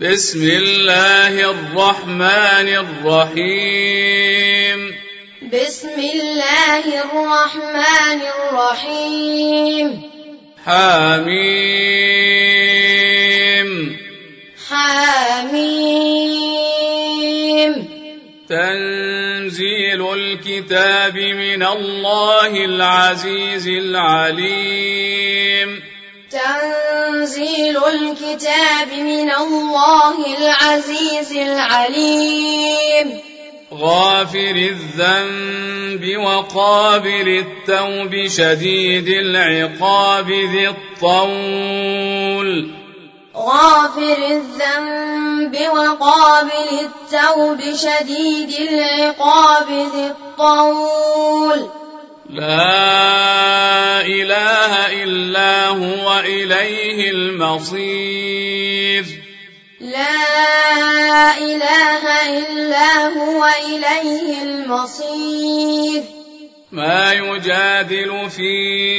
بسم الله الرحمن الرحيم بسم الله الرحمن الرحيم حميم حميم تنزيل الكتاب من الله العزيز العليم تنزيل الكتاب من الله العزيز العليم غافر الذنب وقابل التوب شديد العقاب ذي الطول غافر الذنب وقابل التوب شديد العقاب ذي الطول لا إله إلا هو إليه المصير لا إله إلا هو إليه المصير ما يجادل في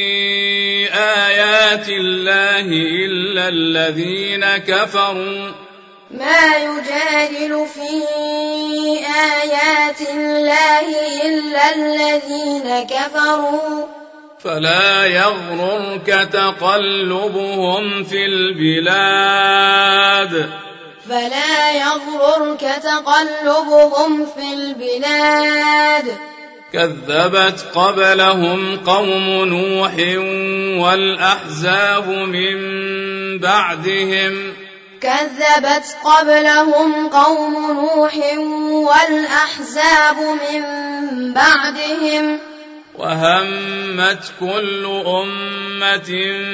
آيات الله إلا الذين كفروا ما يجادل في آيات الله إلا الذين كفروا فلا يغررك تقلبهم في البلاد فلا يغررك تقلبهم في البلاد كذبت قبلهم قوم نوح والأحزاب من بعدهم كذبت قبلهم قوم نوح والأحزاب من بعدهم وهمت كل أمة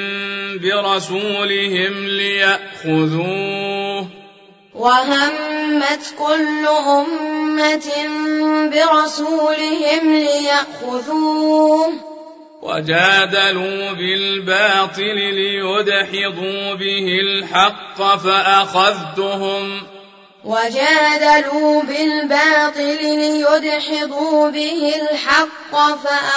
برسولهم ليأخذوه وهمت كل أمة برسولهم ليأخذوه وجادلوا بالباطل ليدحضوا به الحق فأخذتهم وجادلوا بالباطل ليدحضوا به الحق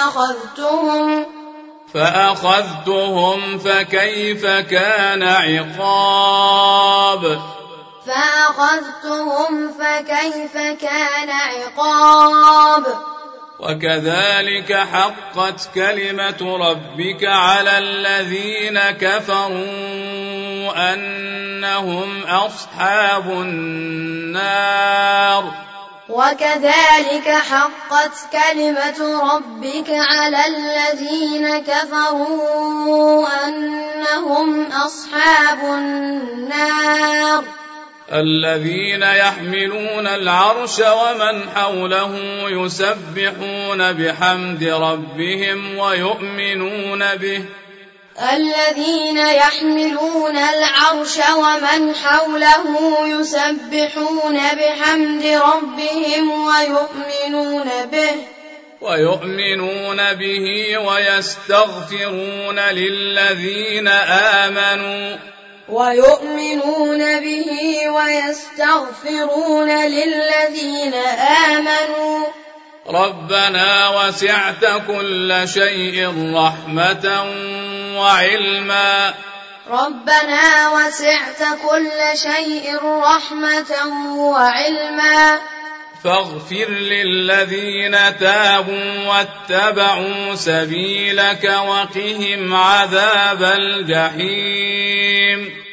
فأخذتهم فكيف كان عقاب وكذلك حقت كلمة ربك على الذين كفروا أنهم أصحاب النار وكذلك حقت كلمة ربك على الذين كفروا أنهم أصحاب النار الذين يحملون العرش ومن حوله يسبحون بحمد ربهم ويؤمنون به الذين يحملون العرش ومن حوله يسبحون بحمد ربهم ويؤمنون به ويستغفرون للذين آمنوا ربنا وسعت كل شيء رحمة وعلما فاغفر للذين تابوا واتبعوا سبيلك وقهم عذاب الجحيم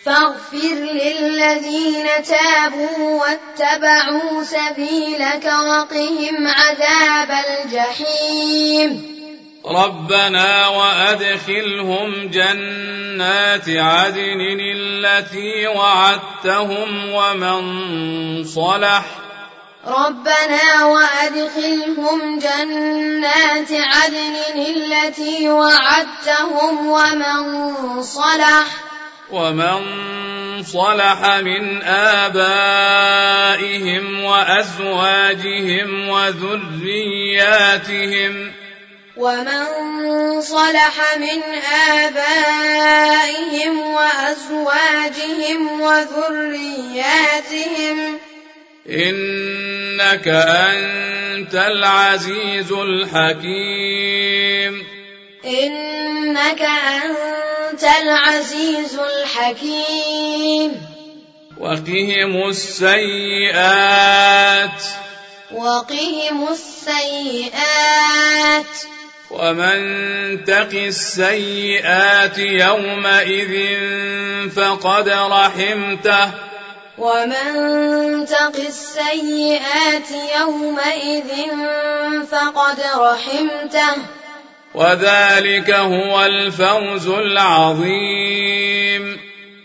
ربنا وأدخلهم جنات عدن التي وعدتهم ومن صلح من آبائهم وأزواجهم وذرياتهم إنك أنت العزيز الحكيم إنك أنت العزيز الحكيم وقهم السيئات ومن تق السيئات يومئذ فقد رحمته وذلك هو الفوز العظيم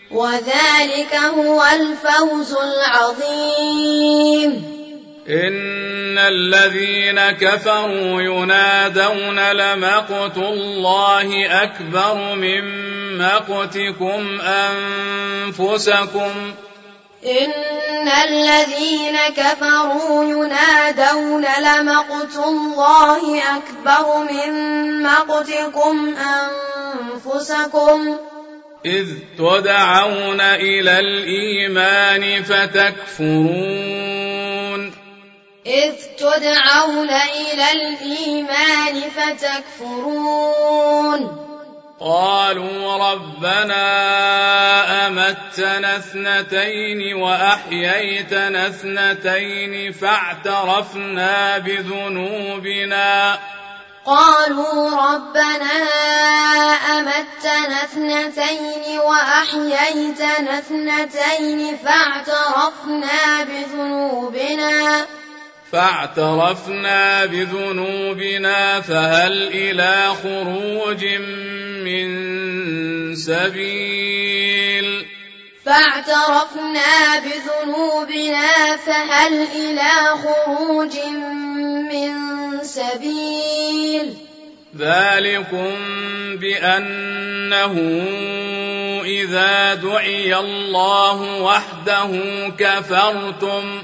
إن الذين كفروا ينادون لمقت الله أكبر من مقتكم أنفسكم إذ تدعون إلى الإيمان فتكفرون قالوا ربنا أمتنا اثنتين وأحييتنا اثنتين فاعترفنا بذنوبنا فهل إلى خروج من سبيل ذلكم بأنه إذا دعي الله وحده كفرتم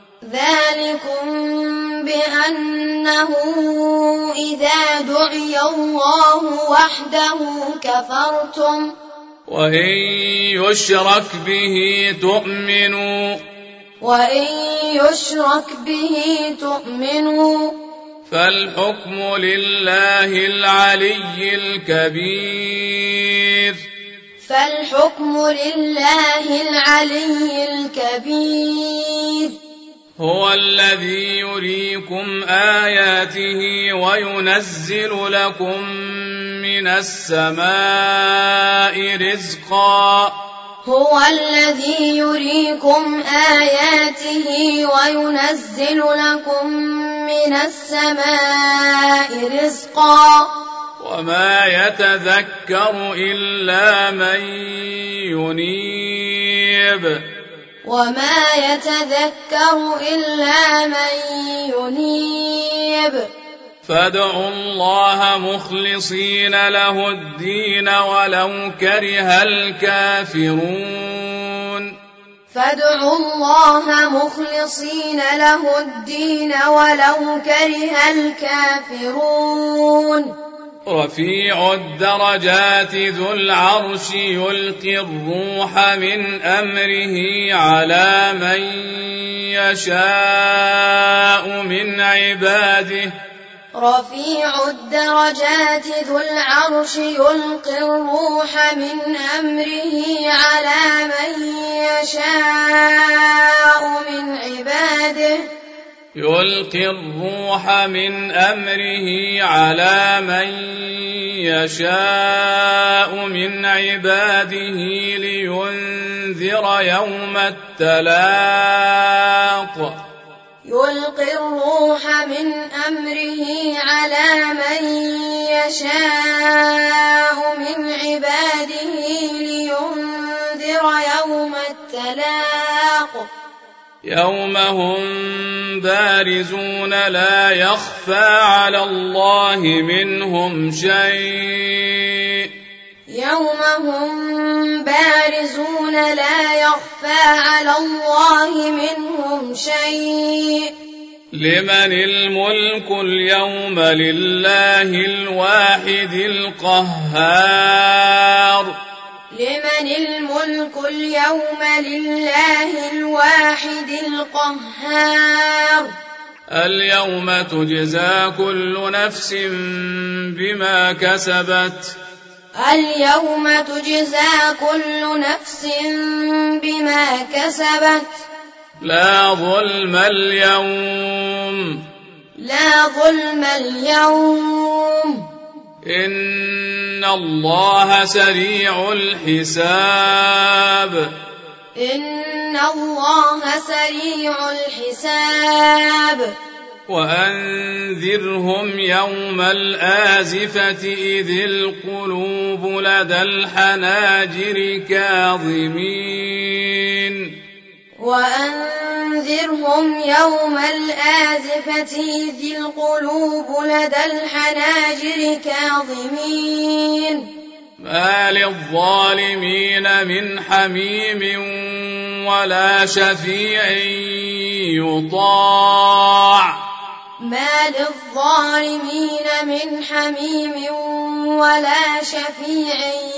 وإن يشرك به تؤمنوا فالحكم لله العلي الكبير هو الذي يريكم آياته وينزل لكم من السماء رزقا وما يتذكر إلا من ينيب فادعوا الله مخلصين له الدين ولو كره الكافرون رفيع الدرجات ذو العرش يلقي الروح من أمره على من يشاء من عباده يلقي الروح من أمره على من يشاء من عباده لينذر يوم التلاق يوم هم بارزون لا يخفى على الله منهم شيء لمن الملك اليوم لله الواحد القهار اليوم تجزى كل نفس بما كسبت اليوم تجزى كل نفس بما كسبت لا ظلم اليوم لا ظلم اليوم إن الله سريع الحساب إن الله سريع الحساب وأنذرهم يوم الآزفة إذ القلوب لدى الحناجر كاظمين وأنذرهم يوم الآزفة إذ القلوب لدى الحناجر كاظمين ما للظالمين من حميم ولا شفيع يطاع ما للظالمين من حميم ولا شفيع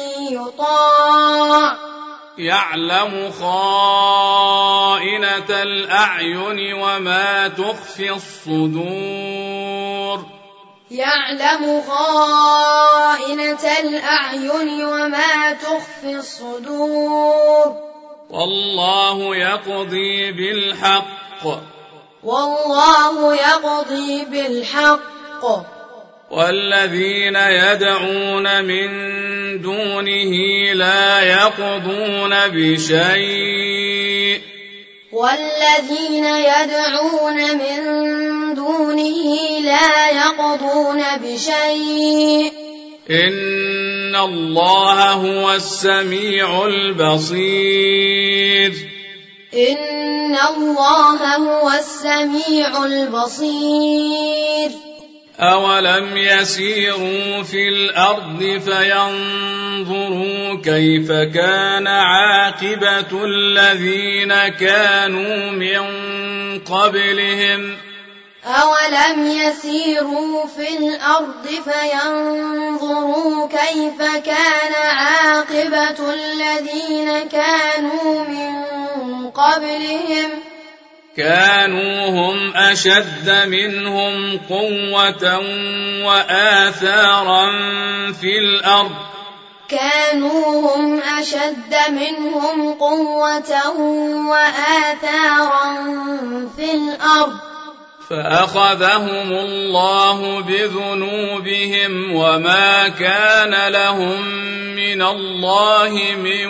يطاع يعلم خائنة الأعين وما تخفي الصدور يعلم خائنة الأعين وما تخفي الصدور والله يقضي بالحق والله يقضي بالحق والذين يدعون من دونه لا يقضون بشيء والذين يدعون من دونه لا يقضون بشيء إن الله هو السميع البصير إن الله هو السميع البصير أولم يسيروا في الأرض فينظروا كيف كان عاقبة الذين كانوا من قبلهم أولم يسيروا في الأرض فينظروا كيف كان عاقبة الذين كانوا من قبلهم كانوا هم أشد منهم قوة وآثارا في الأرض كانوا هم أشد منهم قوة وآثارا في الأرض فأخذهم الله بذنوبهم وما كان لهم من الله من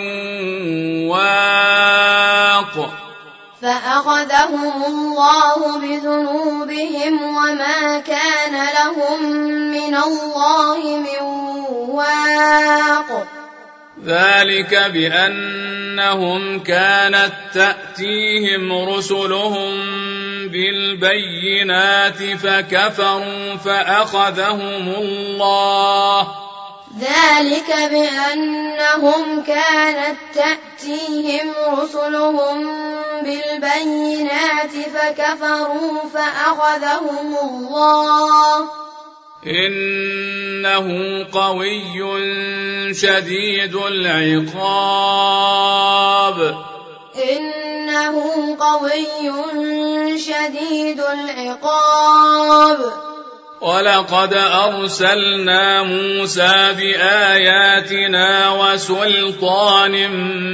واق فأخذهم الله بذنوبهم وما كان لهم من الله من واق ذلك بأنهم كانت تأتيهم رسلهم بالبينات فكفروا فأخذهم الله ذلك بأنهم كانت تأتيهم رسلهم بالبينات فكفروا فأخذهم الله إنه قوي شديد العقاب إنه قوي شديد العقاب ولقد أرسلنا موسى بآياتنا وسلطان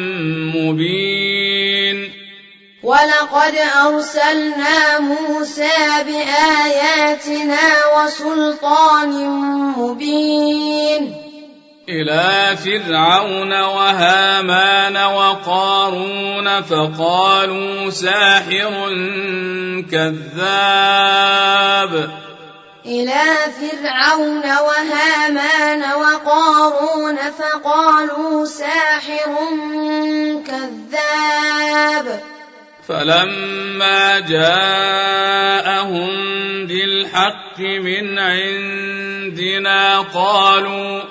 مبين ولقد أرسلنا موسى بآياتنا وسلطان مبين إلى فرعون وهامان وقارون فقالوا ساحر كذاب إلى فرعون وهامان وقارون فقالوا ساحر كذاب فلما جاءهم بالحق من عندنا قالوا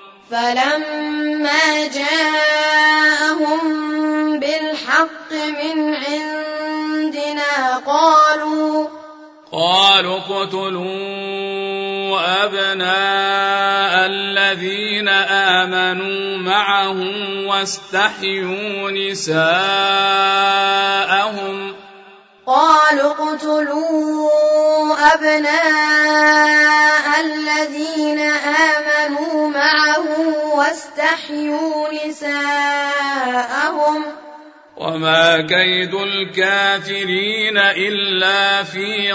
فلما جاءهم بالحق من عندنا قالوا اقتلوا أبناء الذين آمنوا معه واستحيوا نساءهم قالوا اقتلوا أبناء الذين آمنوا معه واستحيوا نساءهم وما كيد الكافرين إلا في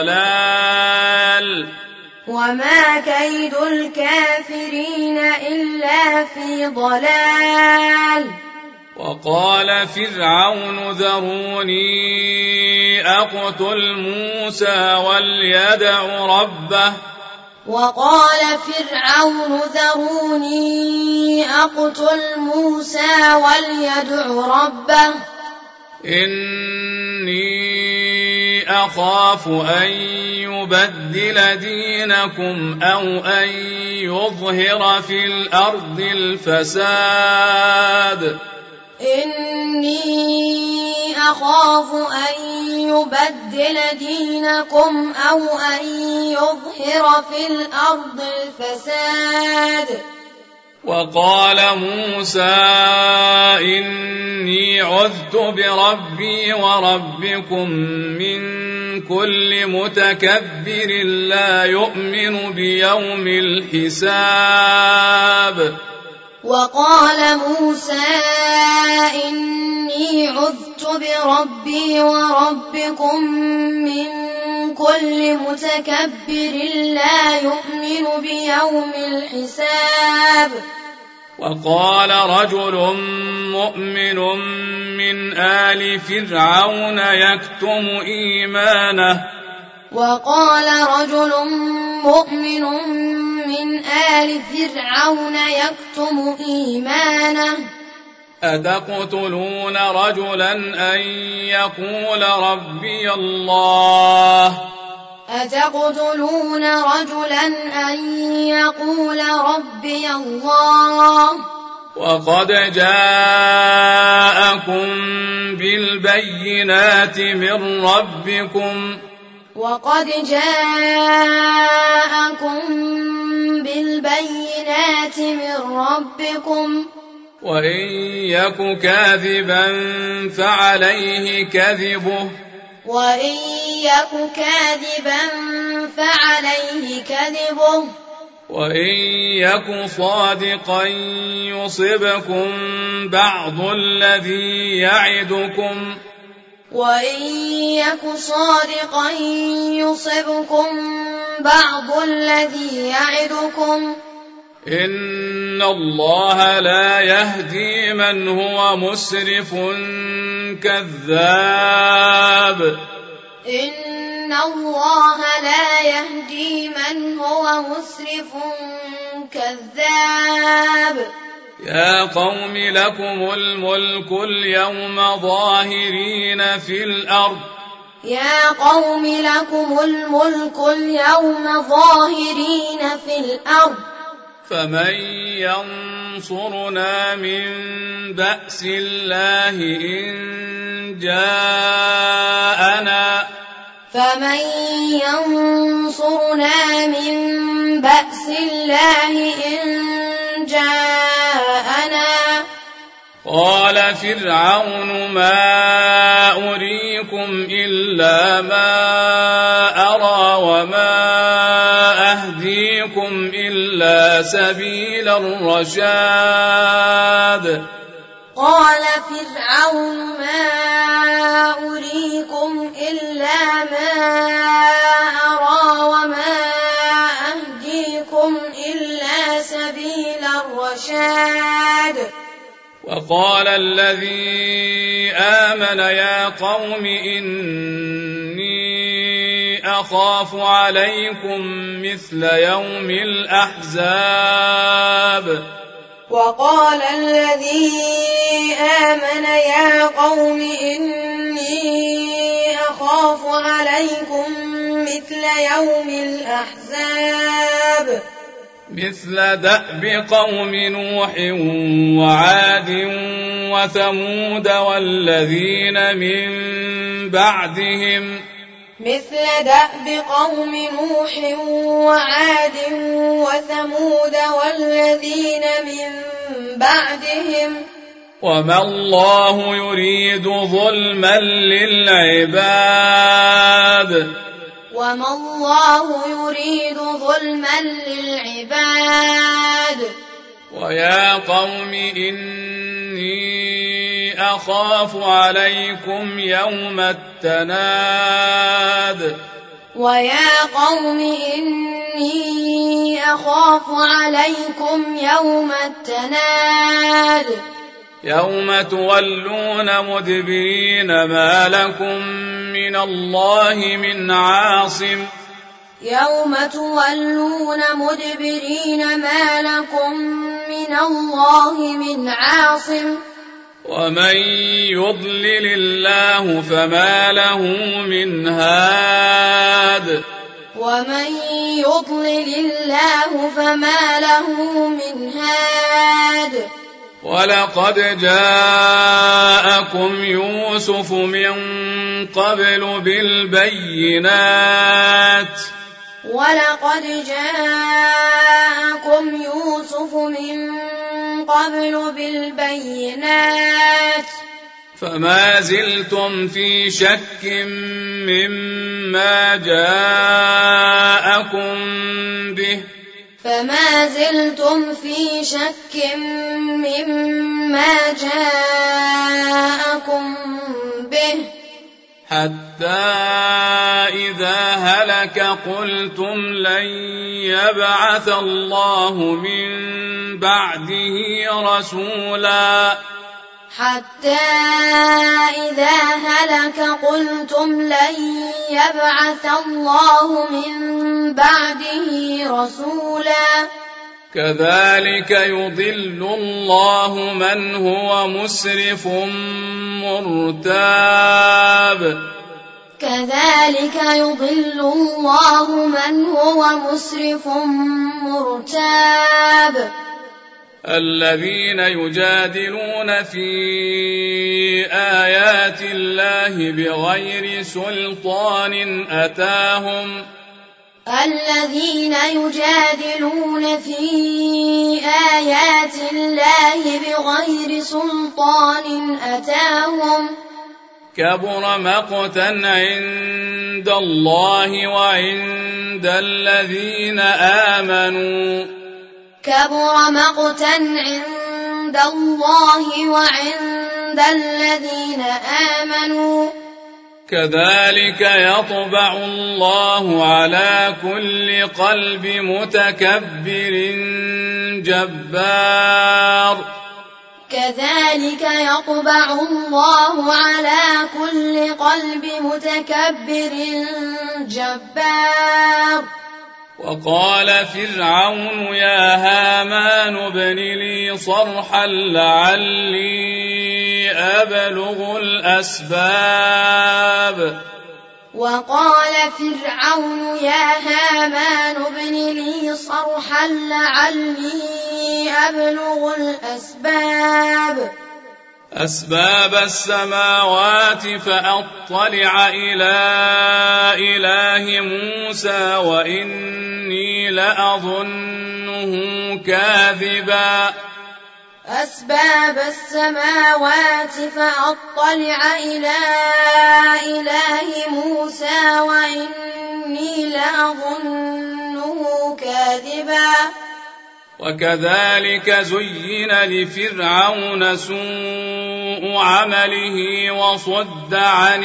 ضلال وما كيد الكافرين إلا في ضلال وقال فرعون ذروني أقتل موسى وليدع ربه وقال فرعون ذروني أقتل موسى وليدع ربه إني أخاف أن يبدل دينكم أو أن يظهر في الأرض الفساد إني أخاف أن يبدل دينكم أو أن يظهر في الأرض الفساد وقال موسى إني عذت بربي وربكم من كل متكبر لا يؤمن بيوم الحساب وقال موسى إني عذت بربي وربكم من كل متكبر لا يؤمن بيوم الحساب وقال رجل مؤمن من آل فرعون يكتم إيمانه وقال رجل مؤمن من آل فرعون يكتم إيمانه أتقتلون رجلا أن يقول ربي الله أتقتلون رجلا أن يقول ربي الله وقد جاءكم بالبينات من ربكم وقد جاءكم بالبينات من ربكم وإن يك كاذبا فعليه كذبه وإن يك كاذبا فعليه كذبه وإن يك صادقا يصبكم بعض الذي يعدكم وإن يك صادقا يصبكم بعض الذي يعدكم إن الله لا يهدي من هو مسرف كذاب إن الله لا يهدي من هو مسرف كذاب يا قوم لكم الملك اليوم ظاهرين في الأرض يا قوم لكم الملك اليوم ظاهرين في الأرض فمن ينصرنا من بأس الله إن جاءنا فمن ينصرنا من بأس الله إن جاءنا قال فرعون ما أريكم إلا ما أرى وما أهديكم إلا سبيل الرشاد قال فرعون ما أريكم إلا ما أرى وما أهديكم إلا سبيل الرشاد وقال الذي آمن يا قوم إني أخاف عليكم مثل يوم الأحزاب وقال الذي آمن يا قوم إني أخاف عليكم مثل يوم الأحزاب مثل دأب قوم نوح وعاد وثمود والذين من بعدهم مثل دأب قوم نوح وعاد وثمود والذين من بعدهم وما الله يريد ظلما للعباد وما الله يريد ظلما للعباد ويا قوم إني أخاف عليكم يوم التناد ويا قوم إني أخاف عليكم يوم التناد يوم تولون مدبرين ما لكم من الله من عاصم يوم تولون مدبرين ما لكم من الله من عاصم ومن يضلل الله فما له من هاد ومن يضلل الله فما له من هاد ولقد جاءكم يوسف من قبل بالبينات ولقد جاءكم يوسف من قبل بالبينات فما زلتم في شك مما جاءكم به فما زلتم في شك مما جاءكم به حتى إذا هلك قلتم لن يبعث الله من بعده رسولا حتى إذا هلك قلتم لن يبعث الله من بعده رسولا كذلك يضل الله من هو مسرف مرتاب كذلك يضل الله من هو مسرف مرتاب الذين يجادلون في آيات الله بغير سلطان أتاهم الذين يجادلون في آيات الله بغير سلطان أتاهم كبر مقتا عند الله وعند الذين آمنوا كبر مقتا عند الله وعند الذين آمنوا كذلك يطبع الله على كل قلب متكبر جبار كذلك يطبع الله على كل قلب متكبر جبار وقال فرعون يا هامان ابن لي صرحا لعلي أبلغ الأسباب وقال فرعون يا هامان ابن لي صرحا لعلي أبلغ أسباب السماوات فأطلع إلى إله موسى وإني لأظنه كاذبا أسباب السماوات فأطلع إلى إله موسى وإني لأظنه كاذبا وكذلك زين لفرعون سوء عمله وصد عن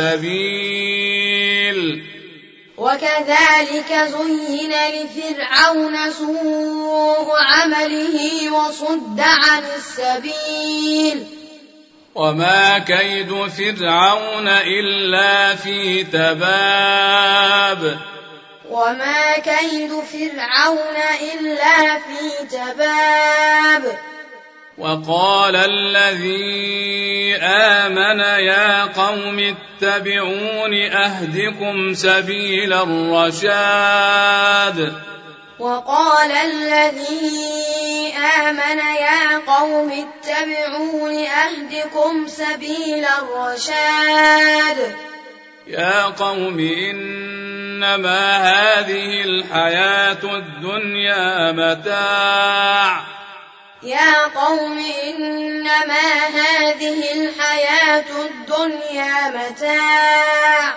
السبيل وكذلك زين لفرعون سوء عمله وصد عن السبيل وما كيد فرعون إلا في تباب وما كيد فرعون إلا في تباب وقال الذي آمن يا قوم اتبعون أهدكم سبيل الرشاد وقال الذي آمن يا قوم اتبعون أهدكم سبيل الرشاد يا قوم إنما هذه الحياة الدنيا متاع يا قوم إنما هذه الحياة الدنيا متاع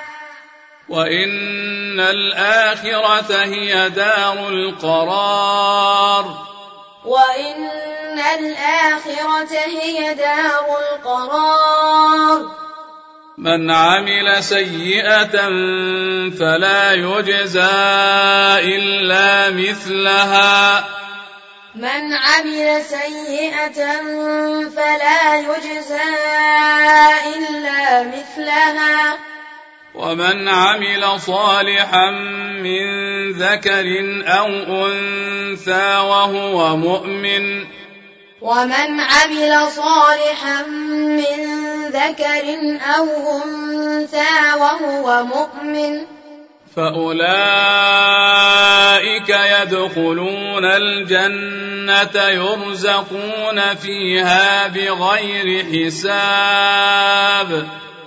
وإن الآخرة هي دار القرار وإن الآخرة هي دار القرار من عمل سيئة فلا يجزى إلا مثلها من عمل سيئة فلا يجزى إلا مثلها ومن عمل صالحا من ذكر أو أنثى وهو مؤمن ومن عمل صالحا من ذكر أو أنثى وهو مؤمن فأولئك يدخلون الجنة يرزقون فيها بغير حساب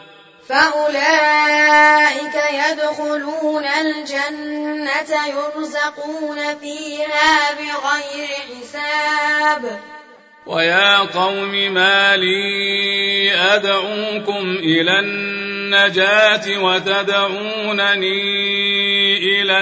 فأولئك يدخلون الجنة يرزقون فيها بغير حساب ويا قوم ما لي أدعوكم إلى النجاة وتدعونني إلى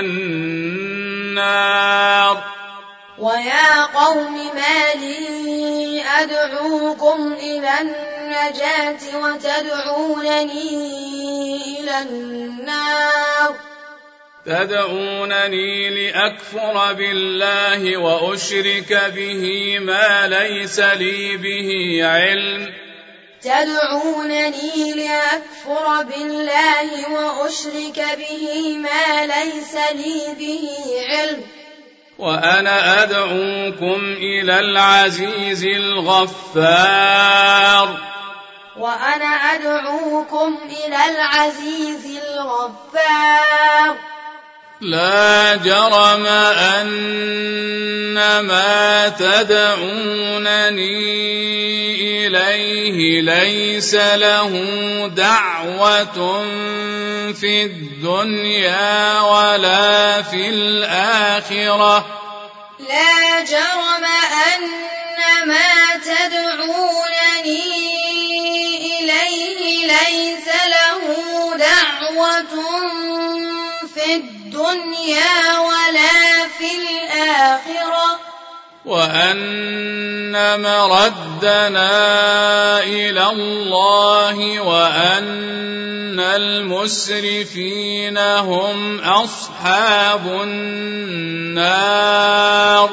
النار ويا قوم ما لي أدعوكم إلى النجاة وتدعونني إلى النار تدعونني لأكفر بالله وأشرك به ما ليس لي به علم تدعونني لأكفر بالله وأشرك به ما ليس لي به علم وأنا أدعوكم إلى العزيز الغفار وأنا أدعوكم إلى العزيز الغفار لا جرم أن ما تدعونني إليه ليس له دعوة في الدنيا ولا في الآخرة لا جرم أن ما تدعونني إليه ليس له دعوة في الدنيا ولا في الآخرة وأن مردنا إلى الله وأن المسرفين هم أصحاب النار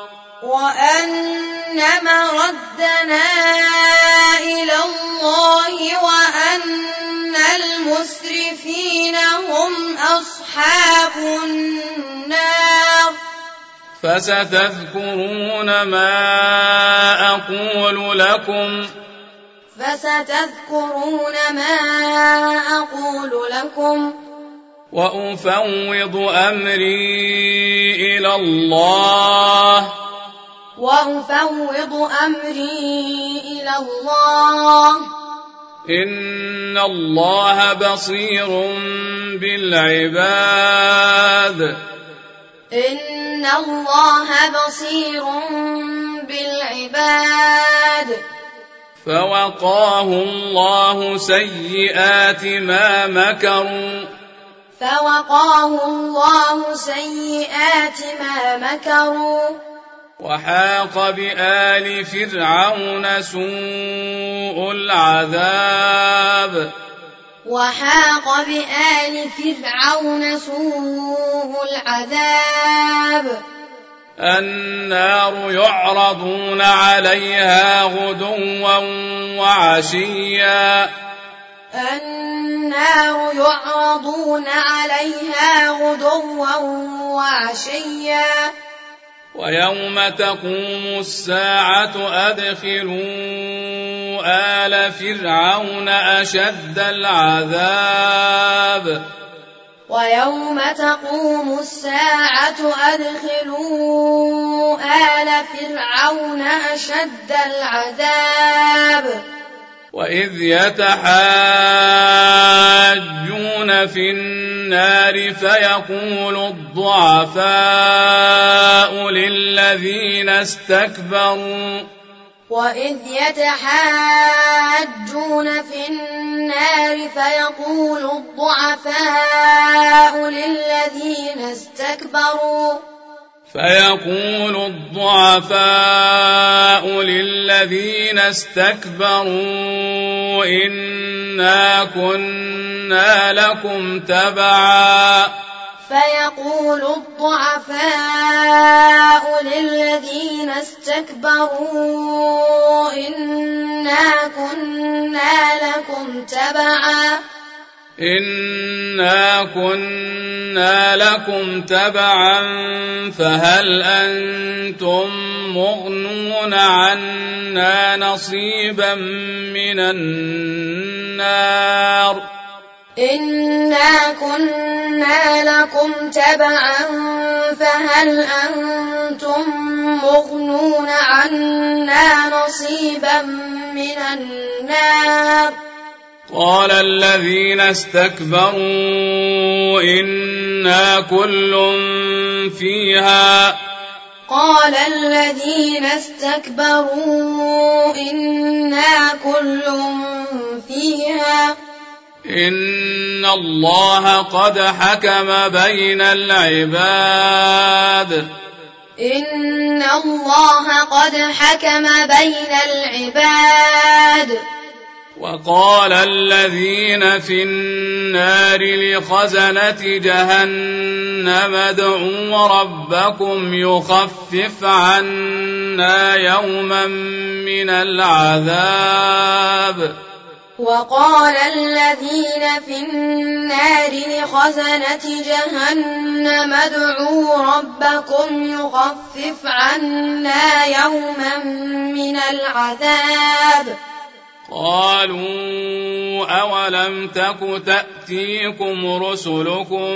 وأن مردنا إلى الله وأن المسرفين هم أصحاب النار فستذكرون ما أقول لكم وأفوض أمري إلى الله إن الله بصير بالعباد فوقاه الله سيئات ما مكروا وحاق بآل فرعون سوء العذاب النار يعرضون عليها غدوا وعشيا ويوم تقوم الساعة أدخلوا آل فرعون أشد العذاب ويوم تقوم الساعة أدخلوا آل فرعون أشد العذاب وإذ يتحاجون في النار فيقول الضعفاء للذين استكبروا وإذ يتحاجون في النار فيقول الضعفاء للذين استكبروا فيقول الضعفاء للذين استكبروا إنا كنا لكم تبعا فيقول الضعفاء للذين استكبروا إنا كنا لكم تبعا فهل أنتم مغنون عنا نصيبا من النار إنا كنا لكم تبعا فهل أنتم مغنون عنا نصيبا من النار قال الذين استكبروا إنا كل فيها إن الله قد حكم بين العباد وقال الذين في النار لخزنة جهنم ادعوا ربكم يخفف عنا يوما من العذاب وقال الذين في النار لخزنة جهنم ادعوا ربكم يخفف عنا يوما من العذاب قالوا أولم تك تأتيكم رسلكم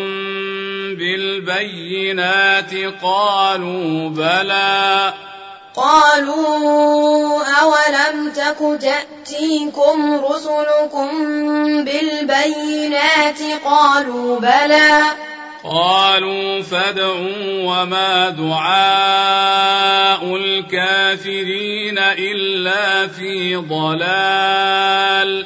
بالبينات قالوا بلى قالوا فادعوا وما دعاء الكافرين إلا في ضلال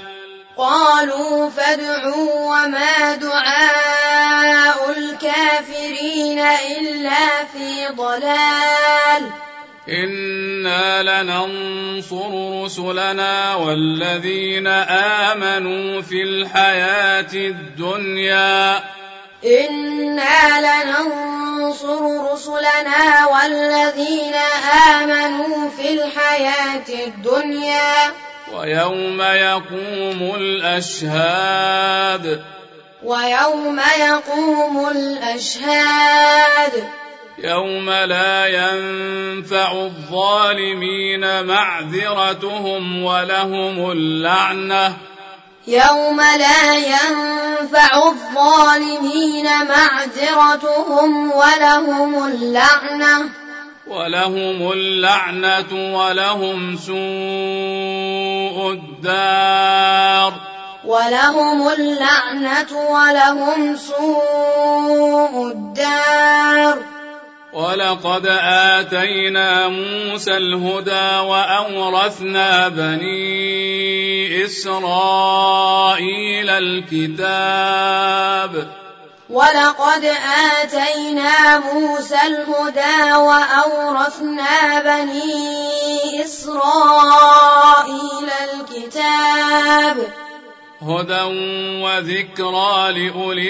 إنا لننصر رسلنا والذين آمنوا في الحياة الدنيا ويوم يقوم الأشهاد يوم لا ينفع الظالمين معذرتهم ولهم اللعنة ولهم سوء الدار ولقد آتينا موسى الهدى وأورثنا بني إسرائيل الكتاب هدى وذكرى لأولي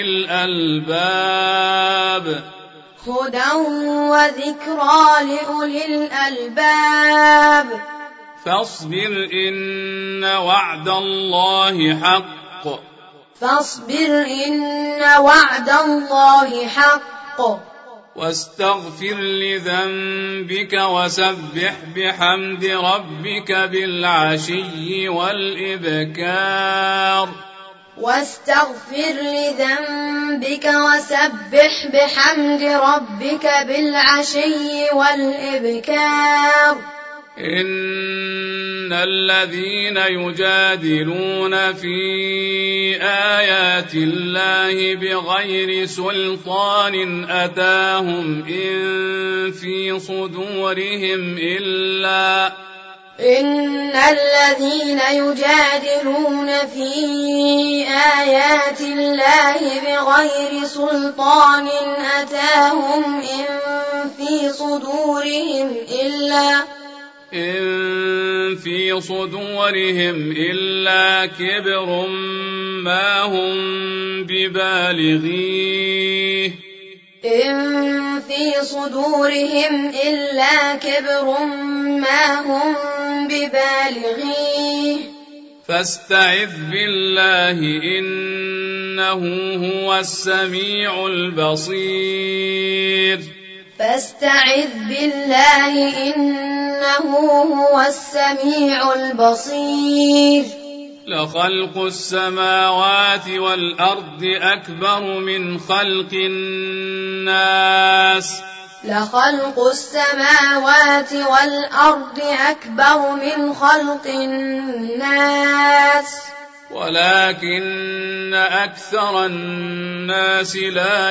الألباب فاصبر إن وعد الله حق واستغفر لذنبك وسبح بحمد ربك بالعشي والإبكار إن الذين يجادلون في آيات الله بغير سلطان أتاهم إن في صدورهم إن الذين يجادلون في آيات الله بغير سلطان أتاهم إن في صدورهم إلا كبر ما هم ببالغيه فاستعذ بالله إنه هو السميع البصير لخلق السماوات والأرض أكبر من خلق الناس ولكن أكثر الناس لا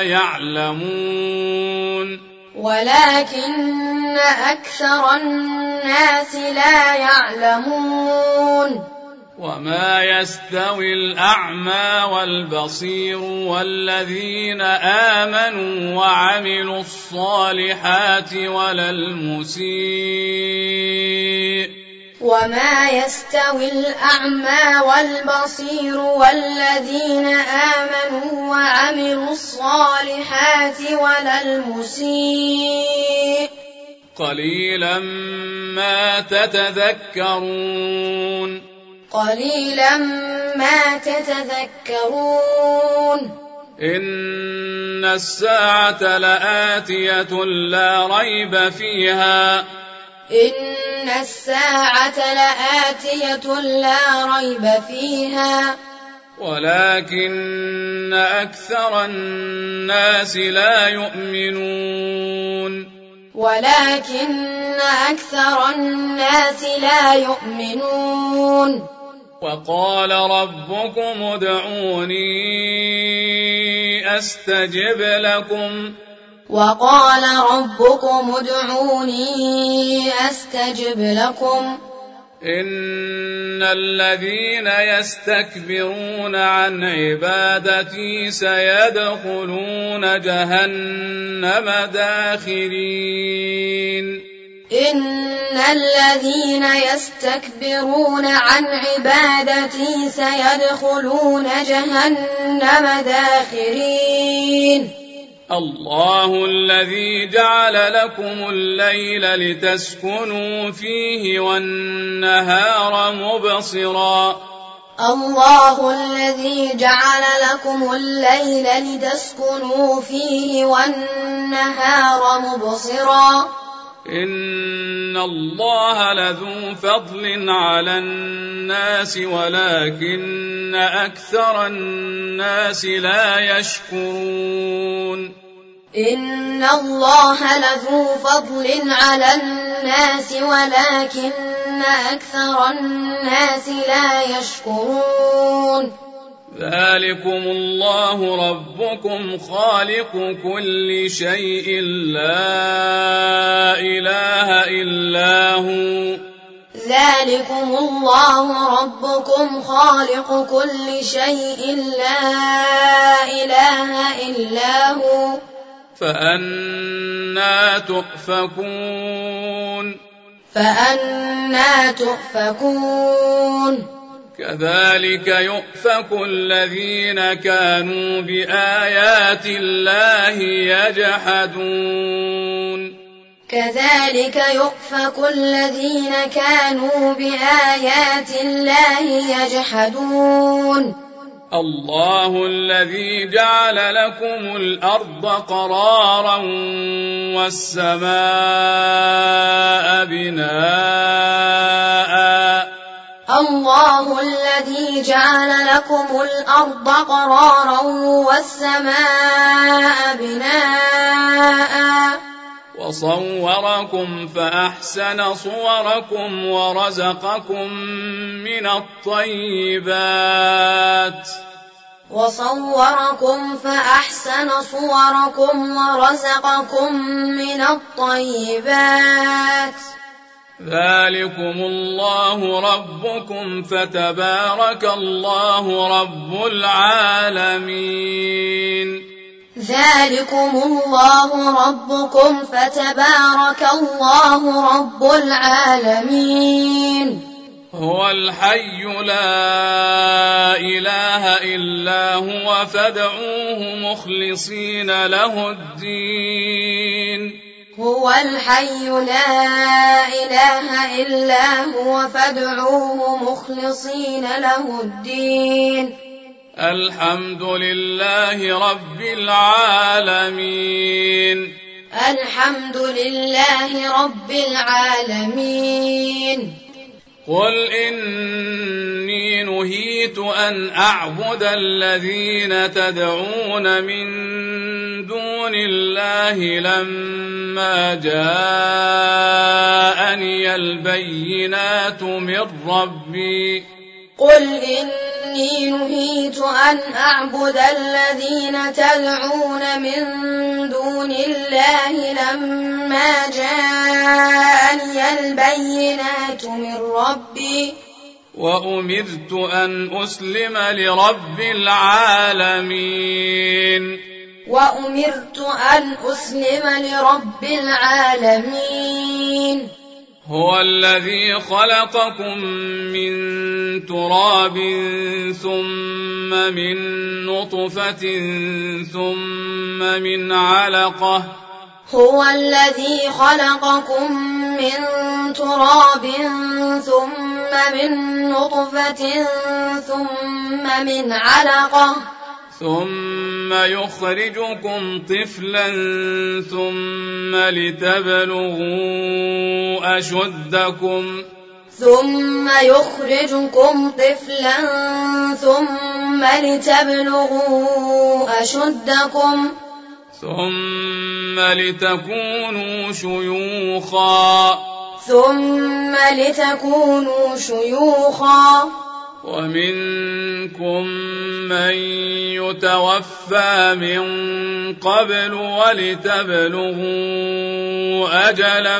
يعلمون وما يستوي الأعمى والبصير والذين آمنوا وعملوا الصالحات ولا المسيء قليلا ما تتذكرون إن الساعة لآتية لا ريب فيها ولكن أكثر الناس لا يؤمنون وقال ربكم ادعوني أستجب لكم إن الذين يستكبرون عن عبادتي سيدخلون جهنم داخرين الله الذي جعل لكم الليل لتسكنوا فيه والنهار مبصرا إن الله لذو فضل على الناس ولكن أكثر الناس لا يشكرون ذلكم الله ربكم خالق كل شيء لا إله إلا هو فأنى تؤفكون كذلك يؤفك الذين كانوا بآيات الله يجحدون الله الذي جعل لكم الأرض قرارا والسماء بناء وصوركم فأحسن صوركم ورزقكم من الطيبات ذلكم الله ربكم فتبارك الله رب العالمين. ذلكم الله ربكم فتبارك الله رب العالمين. هو الحي لا إله إلا هو فادعوه مخلصين له الدين. هو الحي لا إله إلا هو فادعوه مخلصين له الدين. الحمد لله رب العالمين. الحمد لله رب العالمين. قل إني نهيت أن أعبد الذين تدعون من دون الله لما جاءني البينات من ربي. قل إني نهيت أن أعبد الذين تدعون من دون الله لما جاءني البينات من ربي وأمرت أن أسلم لرب العالمين. وأمرت أن أسلم لرب العالمين. هو الذي خلقكم من تراب ثم من نطفة ثم من علقة. هو الذي خلقكم من تراب ثم من نطفة ثم من علقة ثم يخرجكم طفلا ثم لتبلغوا أشدكم. ثم يخرجكم طفلا ثم لتبلغوا أشدكم. ثم لتكونوا شيوخا. ثم لتكونوا شيوخا. ومنكم من يتوفى من قبل ولتبلغوا أجلا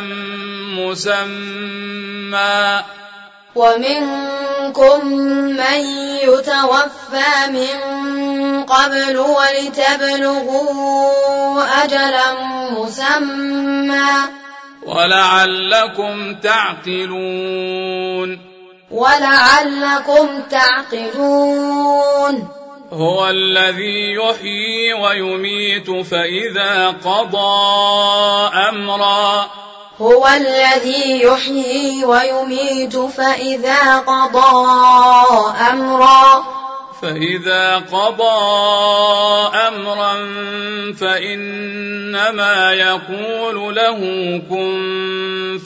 مسمى. ومنكم من يتوفى من قبل ولتبلغوا أجلا مسمى ولعلكم تعقلون. ولعلكم تعقلون. هو الذي يحيي ويميت فإذا قضى أمرا. هو الذي يحيي ويميت فإذا قضى أمرا. فإذا قضى أمرا فإنما يقول له كن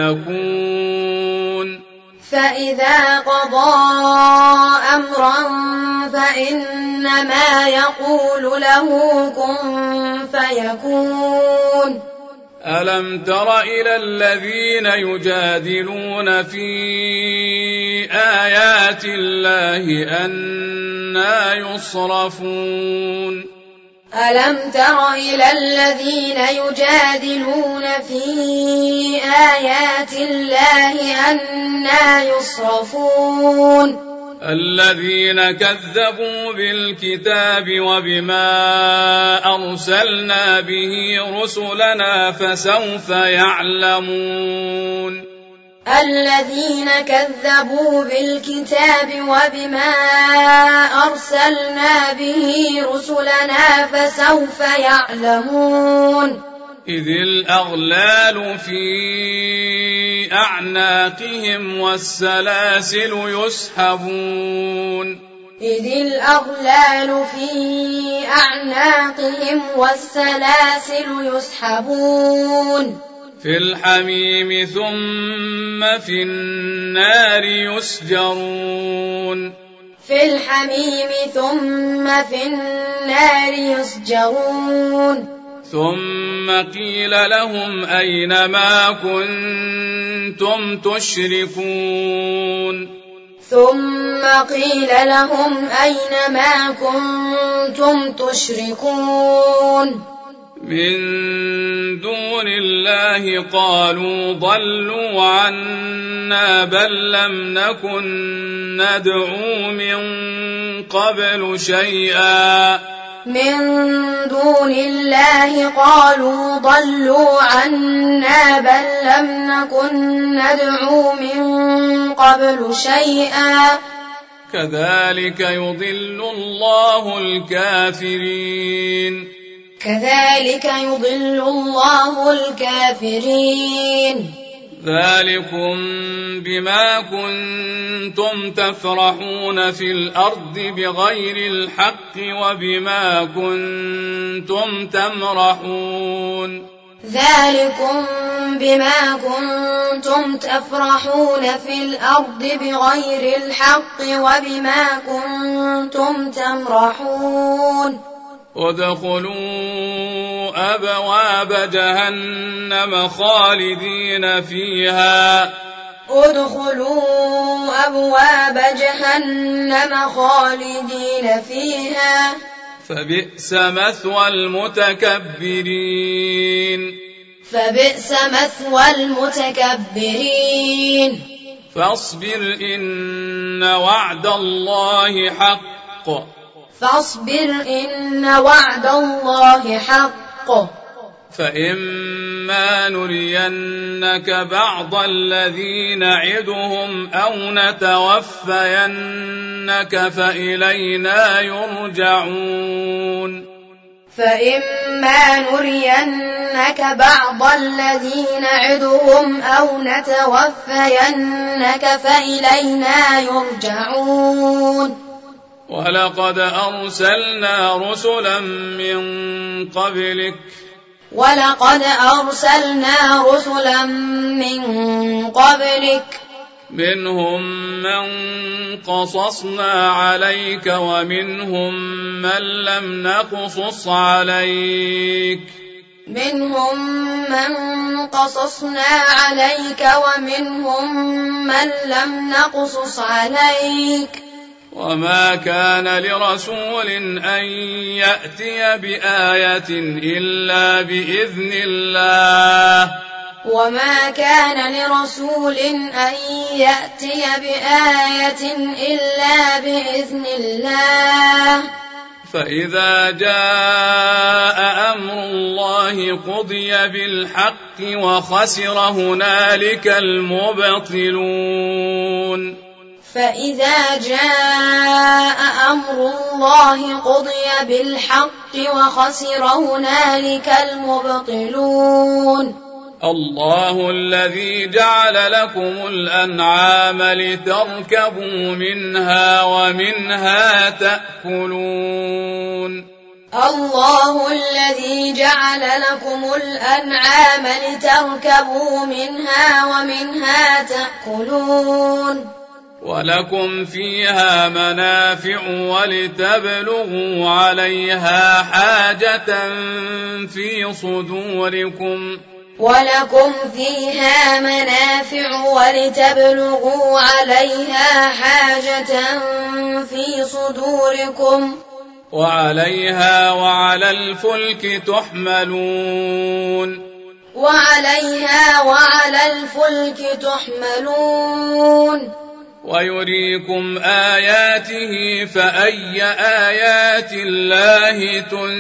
فيكون. فإذا قضى أمرا فإنما يقول له كن فيكون. ألم تر إلى الذين يجادلون في آيات الله أنى يصرفون. ألم تر إلى الذين يجادلون في آيات الله أنى يصرفون. الذين كذبوا بالكتاب وبما أرسلنا به رسلنا فسوف يعلمون. الذين كذبوا بالكتاب وبما أرسلنا به رسلنا فسوف يعلمون. إذ الأغلال في أعناقهم والسلاسل يسحبون. إذ الأغلال في أعناقهم والسلاسل يسحبون. في الحميم ثم في النار يسجرون. في الحميم ثم في النار يسجرون. ثم قيل لهم أين ما كنتم تشركون. ثم قيل لهم أين ما كنتم تشركون. من دون الله قالوا ضلوا عنا بل لم نكن ندعو من قبل شيئا من دون الله قالوا ضلوا عنا بل لم نكن ندعو من قبل شيئا كذلك يضل الله الكافرين كذلك يضل الله الكافرين ذلكم بما كنتم تفرحون في الأرض بغير الحق وبما كنتم تمرحون ذلكم بما كنتم تفرحون في الأرض بغير الحق وبما كنتم تمرحون ادخلوا أبواب جهنم خالدين فيها ادخلوا أبواب جهنم خالدين فيها فبئس مثوى المتكبرين فبئس مثوى المتكبرين فاصبر إن وعد الله حق فاصبر إن وعد الله حق فإما نرينك بعض الذي نعدهم أو نتوفينك فإلينا يرجعون فإما نرينك بعض الذي نعدهم أو نتوفينك فإلينا يرجعون ولقد أرسلنا رسلا من قبلك منهم من قصصنا عليك ومنهم من لم نقصص عليك وما كان لرسول أن يأتي بآية إلا بإذن الله وما كان لرسول أن يأتي بآية إلا بإذن الله فإذا جاء أمر الله قضي بالحق وخسر هنالك المبطلون فإذا جاء أمر الله قضي بالحق وخسر هنالك المبطلون الله الذي جعل لكم الأنعام لتركبوا منها ومنها تأكلون الله الذي جعل لكم الأنعام لتركبوا منها ومنها تأكلون ولكم فيها منافع ولتبلغوا عليها حاجة في صدوركم ولكم فيها منافع ولتبلغوا عليها حاجة في صدوركم وعليها وعلى الفلك تحملون ويريكم آياته فأي آيات الله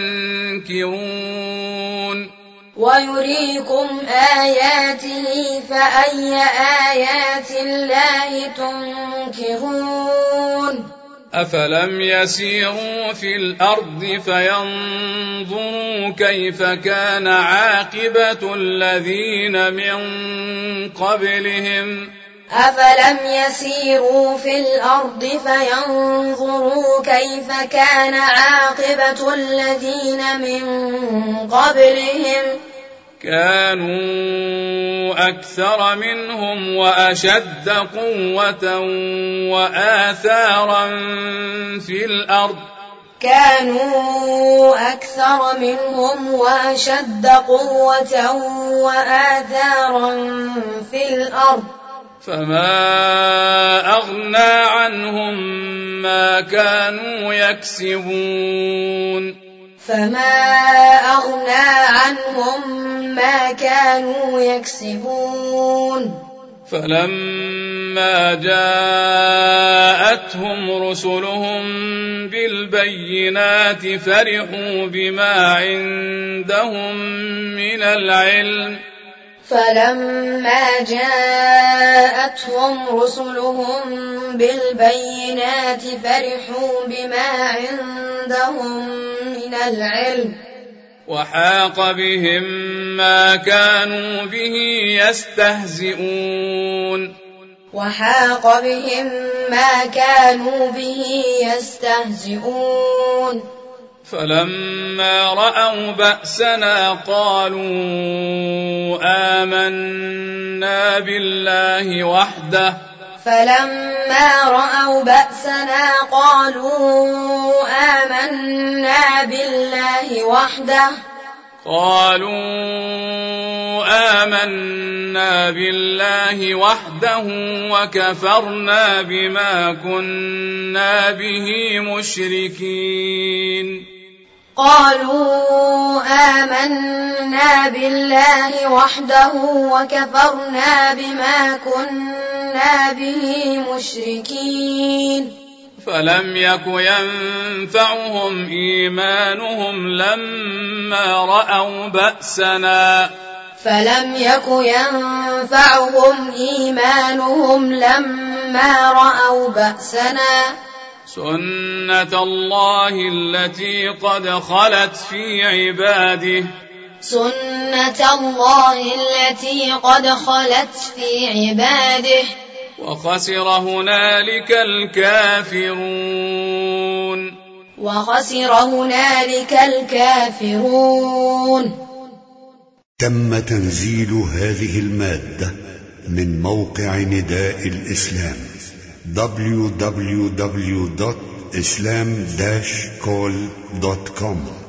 تنكرون ويريكم آياته فأي آيات الله تنكرون أفلم يسيروا في الأرض فينظروا كيف كان عاقبة الذين من قبلهم أفلم يسيروا في الأرض فينظروا كيف كان عاقبة الذين من قبلهم كانوا أكثر منهم وأشد قوة وآثارا في الأرض فما أغنى عنهم ما كانوا يكسبون عنهم ما كانوا يكسبون فلما جاءتهم رسلهم بالبينات فرحوا بما عندهم من العلم فلما جاءتهم رسلهم بالبينات فرحوا بما عندهم من العلم وحاق بهم ما كانوا به يستهزئون فلما رأوا بأسنا قالوا آمنا بالله وحده وكفرنا بما كنا به مشركين فلم يك ينفعهم إيمانهم لما رأوا بأسنا سنة الله التي قد خلت في عباده وخسر هنالك الكافرون تم تنزيل هذه المادة من موقع نداء الإسلام www.islam-call.com